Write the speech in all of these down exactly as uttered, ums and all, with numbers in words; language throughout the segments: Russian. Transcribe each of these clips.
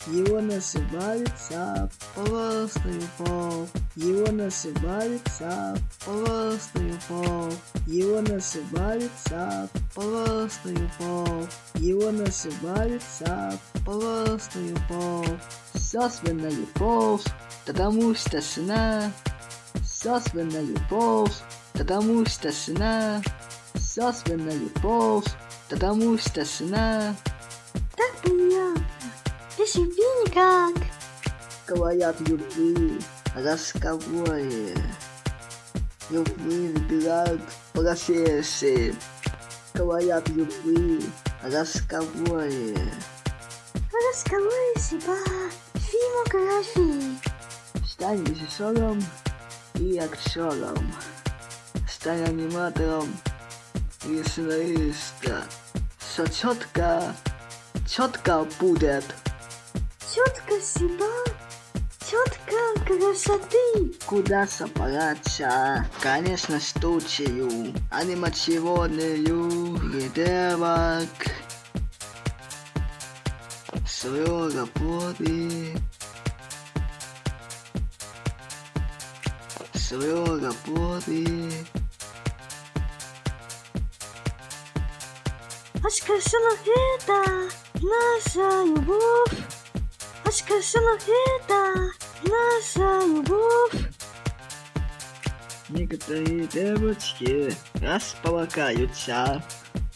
Его называется просто любовь. Его называется просто любовь. Его называется просто любовь. Его называется просто любовь. Созвана любовь, потому что сна. Созвана любовь, потому что сна. Созвана любовь, потому что сна. Так приятно, без любви никак. Говорят любви, разговоры. Любви выбирают профессии. Говорят любви, разговоры. Разговоры себя, фильмографии. Стань режиссером и актером. Стань аниматором и сценаристом. Все четко, четко будет. Четко себя, четко красоты. Куда собраться? Конечно, студию, анимационную, девок. Свою работы. Свою работы. А сказала это наша любовь. А сказала это наша любовь. Некоторые девочки располагаются.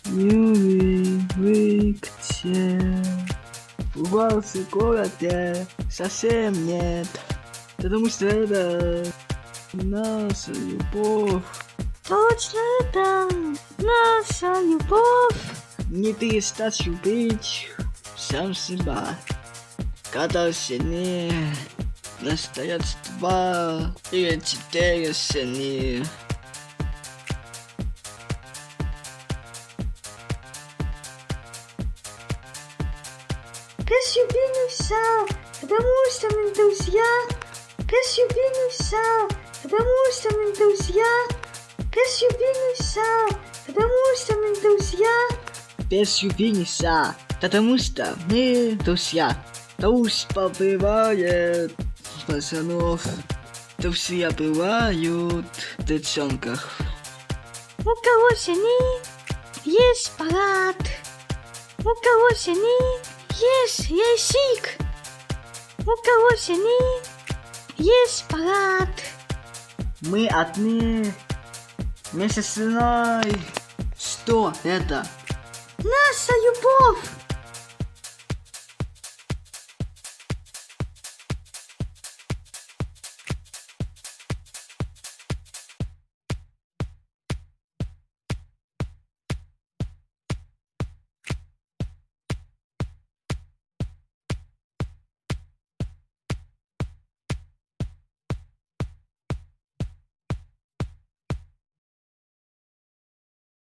Любви где? У вас в городе совсем нет. Потому что это наша любовь. Точно это наша любовь. Не перестать любить сам себя. Когда сильнее настоят два или четыре сильнее. Без любви нельзя, потому что мы друзья. Без любви нельзя, потому что мы друзья. Без любви нельзя, потому что мы друзья. Без любви нельзя, потому что мы друзья. Дружба бывает пацанов, друзья бывают в девчонках. У кого сильнее есть парад. У кого сильнее есть язык. У кого сильнее есть парад. Мы одни вместе с мной. Что это? Наша любовь.